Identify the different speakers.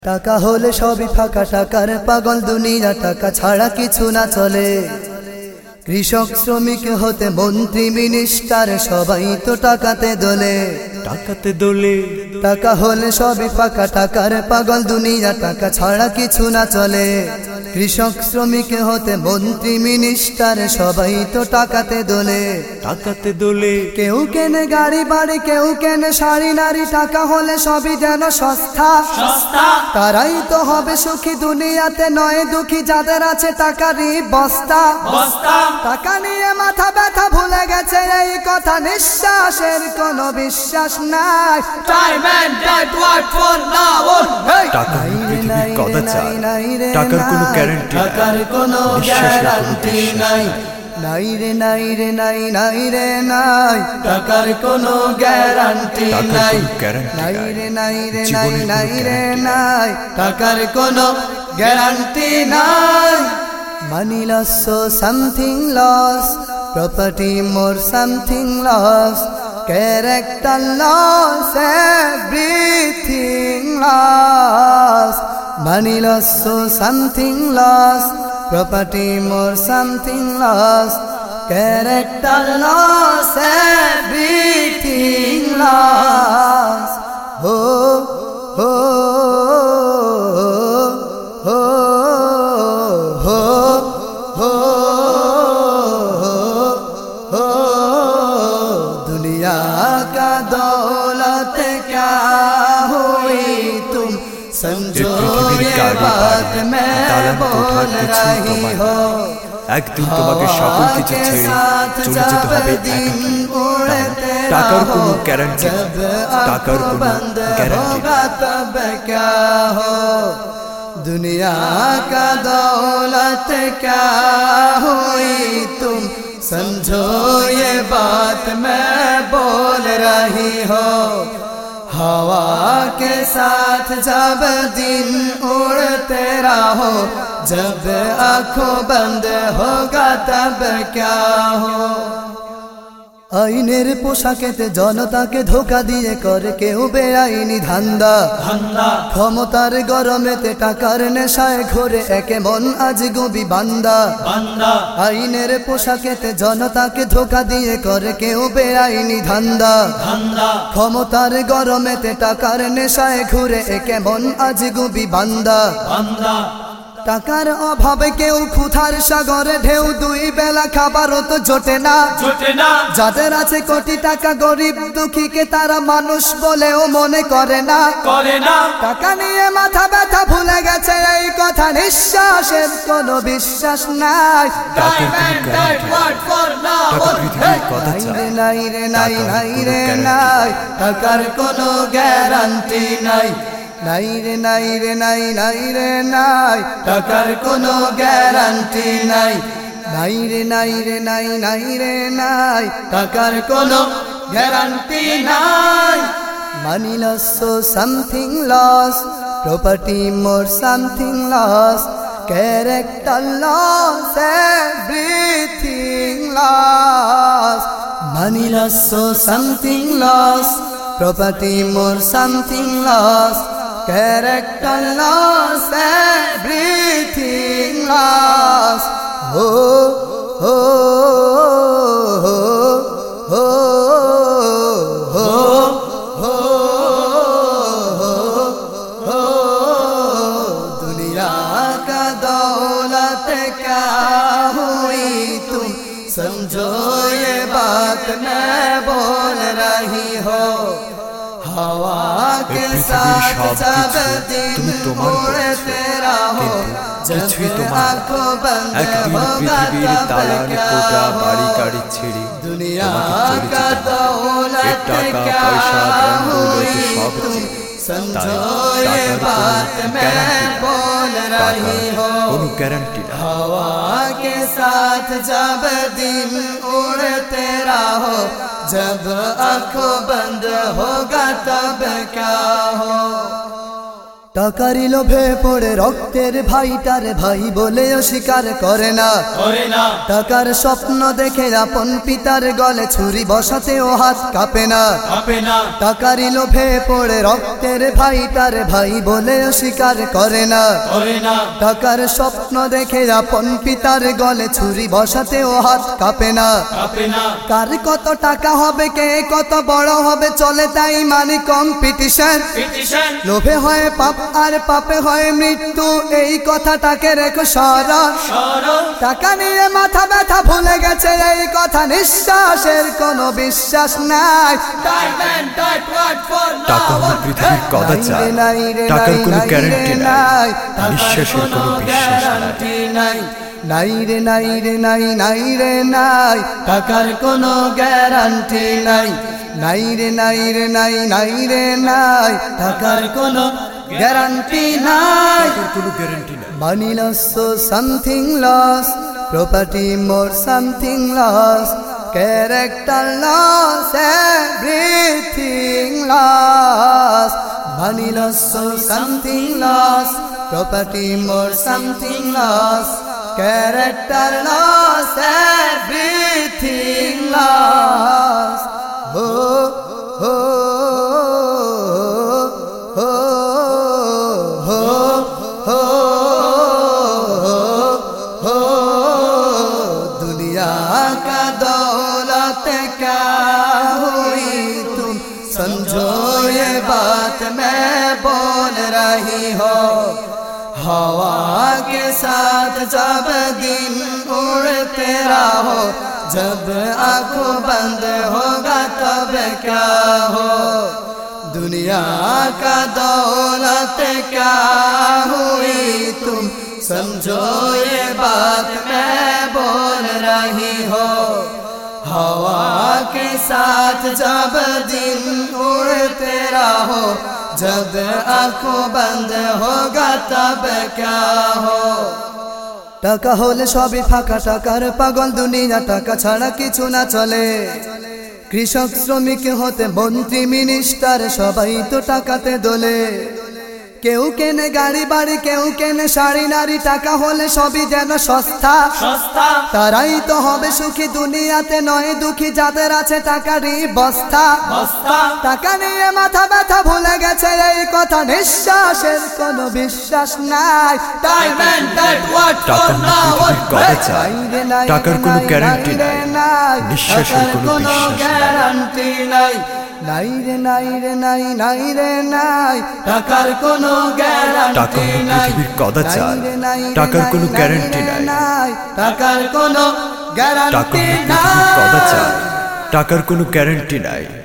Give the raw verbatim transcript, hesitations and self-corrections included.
Speaker 1: টাকা হলে সবই ফাঁকা, টাকার পাগল দুনিয়া, টাকা ছাড়া কিছু না চলে। কৃষক শ্রমিক হতে মন্ত্রী মিনিস্টার, সবাই তো টাকাতে দোলে,
Speaker 2: টাকাতে দোলে।
Speaker 1: টাকা হলে সবই ফাঁকা, টাকার পাগল দুনিয়া, টাকা ছাড়া কিছু না চলে। কৃষক শ্রমিক হতে মন্ত্রী মিনিস্টার, সবাই তো টাকাতে দোলে,
Speaker 2: টাকাতে দোলে।
Speaker 1: কেউ কেনে গাড়ি বাড়ি, কেউ কেনে শাড়ি নারী, টাকা হলে সবই যেন সস্তা সস্তা। তারাই তো হবে সুখী দুনিয়াতে, নয় দুঃখী যাদের আছে টাকারই বস্তা বস্তা। টাকা নিয়ে মাথা ব্যথা ভুলে গেছে এই কথা, নিঃশ্বাসের কোনো বিশ্বাস নাই।
Speaker 3: Time and death what for now?
Speaker 2: টাকা পৃথিবীর কথা চায়, টাকার কোনো গ্যারান্টি,
Speaker 1: টাকার কোনো গ্যারান্টি নাই। নাই রে নাই রে নাই নাই রে নাই, টাকার কোনো গ্যারান্টি নাই। নাই রে নাই রে নাই নাই রে নাই, টাকার কোনো গ্যারান্টি নাই। Money loss, so something lost. Property more, something lost. Character loss, everything lost. Money loss, so something lost. Property more, something lost. Character loss, everything lost. Oh, oh, oh, oh. दुनिया का दौलत क्या हुई तुम समझो, ये बात मैं बोल रही हो।
Speaker 2: একদিন তোমাকে সকল কিছু ছেড়ে চলে যেতে হবে একা। টাকার কোনো গ্যারান্টি, টাকার কোনো গ্যারান্টি।
Speaker 1: दुनिया का दौलत क्या हुई तुम समझो, ये बात मैं बोल रही हो। हवा के साथ जब दिन उड़ते रहो, जब आँखों बंद होगा तब क्या हो। আইনের পোশাকেতে জনতাকে ধোকা দিয়ে করে কেউ বেআইনি ধান্দা, ক্ষমতার গরমেতে টাকার নেশায় ঘোরে একে মন আজ গবি বান্দা। আইনের পোশাকেতে জনতাকে ধোকা দিয়ে করে কেউ বেআইনি ধান্দা, ক্ষমতার গরমেতে টাকার নেশায় ঘুরে একে মন আজ গবি বান্দা। টাকার অভাবে কেউ ক্ষুধার সাগরে ঢেউ, দুই বেলা খাবারও তো জোটে না জোটে না। যাদের আছে কোটি টাকা, গরিব দুঃখীকে তারা মানুষ বলেও মনে করে না করে না। টাকা নিয়ে মাথা ব্যথা ভুলে গেছে এই কথা, নিঃশ্বাসের কোনো বিশ্বাস নাই।
Speaker 3: Time and death what for now?
Speaker 1: নাই রে নাই রে নাই নাই রে নাই, টাকার কোনো গ্যারান্টি নাই। নাই রে নাই রে নাই নাই রে নাই, টাকার কোনো গ্যারান্টি নাই। নাই রে নাই রে নাই নাই রে নাই, টাকার কোনো গ্যারান্টি নাই। Money loss, so something lost. Property more, something lost. Character loss, everything lost. Money loss, so something lost. Property more, something lost. Character loss, everything lost. Oh, oh, oh, oh, oh, oh, oh. दुनिया का दौलत क्या हुई तुम समझो, ये बात मैं बोल रही हो। हवा के साथ जब दिन उड़ते रहो, जब आँखों बंद होगा तब क्या हो। दुनिया का दौलत क्या हुई तुम समझो, ये बात मैं बोल रही हो। हवा के साथ जब दिन उड़ते रहो, जब आँखों बंद होगा तब क्या हो। টাকারই লোভে পড়ে রক্তের ভাইটার ভাই বলে অস্বীকার করে না
Speaker 3: করে না
Speaker 1: টাকার স্বপ্ন দেখে আপন পিতার গলে ছুরি বসাতেও হাত কাঁপে না
Speaker 3: কাঁপে না
Speaker 1: টাকারই লোভে পড়ে রক্তের ভাইটার ভাই বলে অস্বীকার করে না
Speaker 3: করে না
Speaker 1: টাকার স্বপ্ন দেখে আপন পিতার গলে ছুরি বসাতেও হাত কাঁপে না
Speaker 3: কাঁপে না
Speaker 1: কার কত টাকা হবে কে কত বড় হবে চলে তাই মানে কম্পিটিশন
Speaker 3: পিটিশন
Speaker 1: লোভে হয় পাপ আর পাপে হয় মৃত্যু এই কথাটাকে রেখো স্মরণ
Speaker 3: স্মরণ
Speaker 1: টাকা নিয়ে মাথা ব্যথা ভুলে গেছে এই কথা নিঃশ্বাসের কোনো বিশ্বাস নাই
Speaker 3: Diamond died what for
Speaker 2: টাকা হলো
Speaker 3: now
Speaker 2: পৃথিবীর কদাচার টাকার কোনো গ্যারান্টি নাই নিঃশ্বাসের কোনো বিশ্বাস নাই
Speaker 1: নাই রে নাই রে নাই নাই রে নাই টাকার কোনো গ্যারান্টি নাই নাই রে নাই রে নাই নাই রে নাই টাকার কোনো গ্যারান্টি নাই
Speaker 2: কোনো গ্যারান্টি নাই
Speaker 1: Money loss, so something lost. Property more, something lost. Character loss, everything lost. Money loss, so something lost. Property more, something lost. Character loss, everything lost. Oh, oh, oh, oh. का दौलत क्या हुई तुम समझो ये बात मैं बोल रही हो हवा के साथ जब दिन उड़ते रहो जब आंखों बंद होगा तब क्या हो दुनिया का दौलत क्या हुई तुम समझो ये बात मैं बोल रही हो हवा के साथ जब दिन उड़ते रहो जब आंखों बंद होगा तब क्या हो টাকা হলে সবই ফাঁকা টাকার পাগল দুনিয়া টাকা ছাড়া কিছু না চলে কৃষক শ্রমিক হতে মন্ত্রী মিনিস্টার সবাই তো টাকাতে দোলে কেউ কেনে গাড়ি বাড়ি কেউ কেনে শাড়ি নারী টাকা হলে সবই যেন সস্তা
Speaker 3: সস্তা
Speaker 1: তারাই তো হবে সুখী দুনিয়াতে নয় দুঃখী যাদের আছে টাকারই বস্তা
Speaker 3: বস্তা
Speaker 1: টাকা নিয়ে মাথা ব্যথা ভুলে গেছে এই কথা নিঃশ্বাসের কোনো বিশ্বাস নাই
Speaker 3: Diamond died what
Speaker 2: টাকা
Speaker 3: for
Speaker 2: হলো
Speaker 3: now
Speaker 2: পৃথিবীর কদাচার টাকার কোনো গ্যারান্টি নাই নিঃশ্বাসের কোনো
Speaker 1: গ্যারান্টি নাই নাই রে নাই রে নাই নাই রে নাই টাকার কোনো গ্যারান্টি
Speaker 2: টাকা হলো
Speaker 1: নাই
Speaker 2: পৃথিবীর কদাচার
Speaker 1: নাই রে
Speaker 2: টাকার কোনো
Speaker 1: নাই
Speaker 2: গ্যারান্টি
Speaker 1: রে
Speaker 2: নাই
Speaker 1: টাকার কোনো
Speaker 2: টাকা
Speaker 1: গ্যারান্টি
Speaker 2: হলো পৃথিবীর
Speaker 1: নাই
Speaker 2: কদাচার টাকার কোনো গ্যারান্টি নাই